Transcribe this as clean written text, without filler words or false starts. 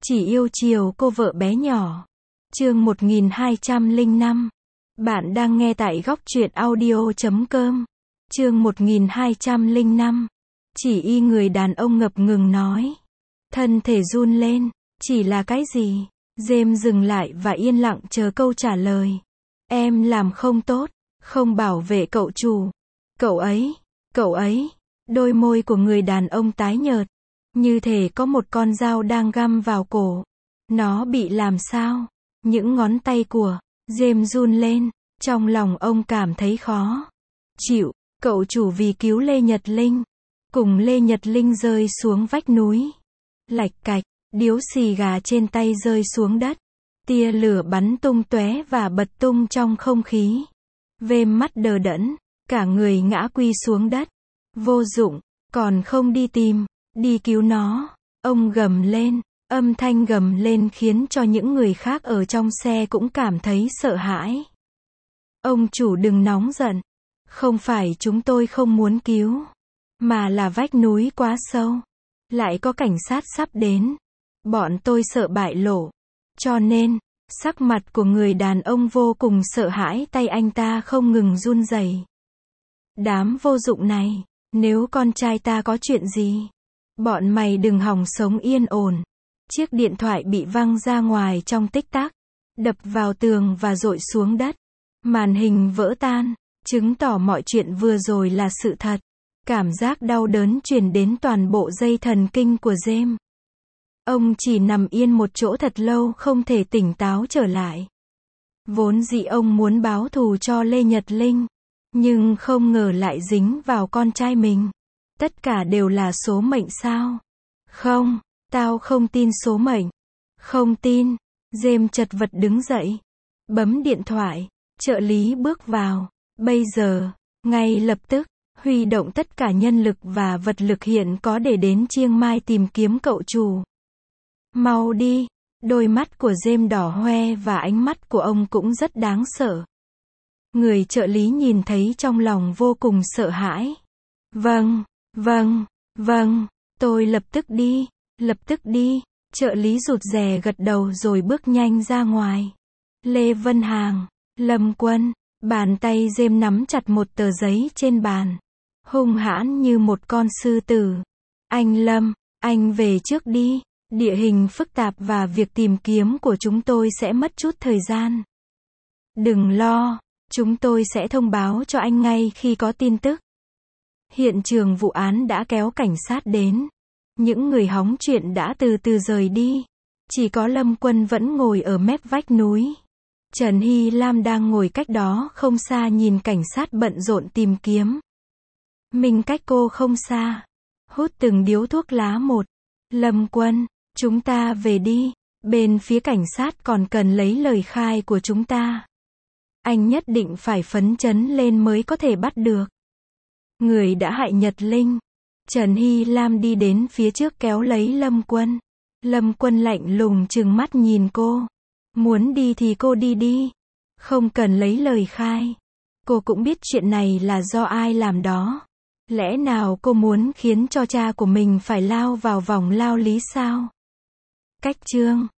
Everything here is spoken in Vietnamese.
Chỉ yêu chiều cô vợ bé nhỏ. Chương 1205. Bạn đang nghe tại góc truyện audio.com. Chương 1205. Chỉ y người đàn ông ngập ngừng nói. Thân thể run lên. Chỉ là cái gì? James dừng lại và yên lặng chờ câu trả lời. Em làm không tốt, không bảo vệ cậu chủ. Cậu ấy. Đôi môi của người đàn ông tái nhợt, như thể có một con dao đang găm vào cổ. Nó bị làm sao? Những ngón tay của James run lên, trong lòng ông cảm thấy khó chịu. Cậu chủ vì cứu Lê Nhật Linh, cùng Lê Nhật Linh rơi xuống vách núi. Lạch cạch, điếu xì gà trên tay rơi xuống đất. Tia lửa bắn tung tóe và bật tung trong không khí. Vêm mắt đờ đẫn, cả người ngã quy xuống đất. Vô dụng, còn không đi tìm, đi cứu nó. Ông gầm lên, âm thanh gầm lên khiến cho những người khác ở trong xe cũng cảm thấy sợ hãi. Ông chủ đừng nóng giận. Không phải chúng tôi không muốn cứu, mà là vách núi quá sâu. Lại có cảnh sát sắp đến. Bọn tôi sợ bại lộ. Cho nên, sắc mặt của người đàn ông vô cùng sợ hãi, tay anh ta không ngừng run rẩy. Đám vô dụng này, nếu con trai ta có chuyện gì, bọn mày đừng hòng sống yên ổn. Chiếc điện thoại bị văng ra ngoài trong tích tắc, đập vào tường và dội xuống đất. Màn hình vỡ tan, chứng tỏ mọi chuyện vừa rồi là sự thật. Cảm giác đau đớn truyền đến toàn bộ dây thần kinh của James. Ông chỉ nằm yên một chỗ thật lâu không thể tỉnh táo trở lại. Vốn dĩ ông muốn báo thù cho Lê Nhật Linh, nhưng không ngờ lại dính vào con trai mình. Tất cả đều là số mệnh sao? Không, tao không tin số mệnh. Không tin. James chật vật đứng dậy, bấm điện thoại. Trợ lý bước vào. Bây giờ, ngay lập tức, huy động tất cả nhân lực và vật lực hiện có để đến Chiang Mai tìm kiếm cậu chủ. Mau đi. Đôi mắt của James đỏ hoe và ánh mắt của ông cũng rất đáng sợ. Người trợ lý nhìn thấy trong lòng vô cùng sợ hãi. Vâng, tôi lập tức đi. Trợ lý rụt rè gật đầu rồi bước nhanh ra ngoài. Lê Vân Hằng, Lâm Quân, bàn tay James nắm chặt một tờ giấy trên bàn. Hung hãn như một con sư tử. Anh Lâm, anh về trước đi. Địa hình phức tạp và việc tìm kiếm của chúng tôi sẽ mất chút thời gian. Đừng lo, chúng tôi sẽ thông báo cho anh ngay khi có tin tức. Hiện trường vụ án đã kéo cảnh sát đến. Những người hóng chuyện đã từ từ rời đi. Chỉ có Lâm Quân vẫn ngồi ở mép vách núi. Trần Hy Lam đang ngồi cách đó không xa nhìn cảnh sát bận rộn tìm kiếm. Mình cách cô không xa. Hút từng điếu thuốc lá một. Lâm Quân, chúng ta về đi. Bên phía cảnh sát còn cần lấy lời khai của chúng ta. Anh nhất định phải phấn chấn lên mới có thể bắt được người đã hại Nhật Linh. Trần Hy Lam đi đến phía trước kéo lấy Lâm Quân. Lâm Quân lạnh lùng trừng mắt nhìn cô. Muốn đi thì cô đi đi. Không cần lấy lời khai. Cô cũng biết chuyện này là do ai làm đó. Lẽ nào cô muốn khiến cho cha của mình phải lao vào vòng lao lý sao? Cách chương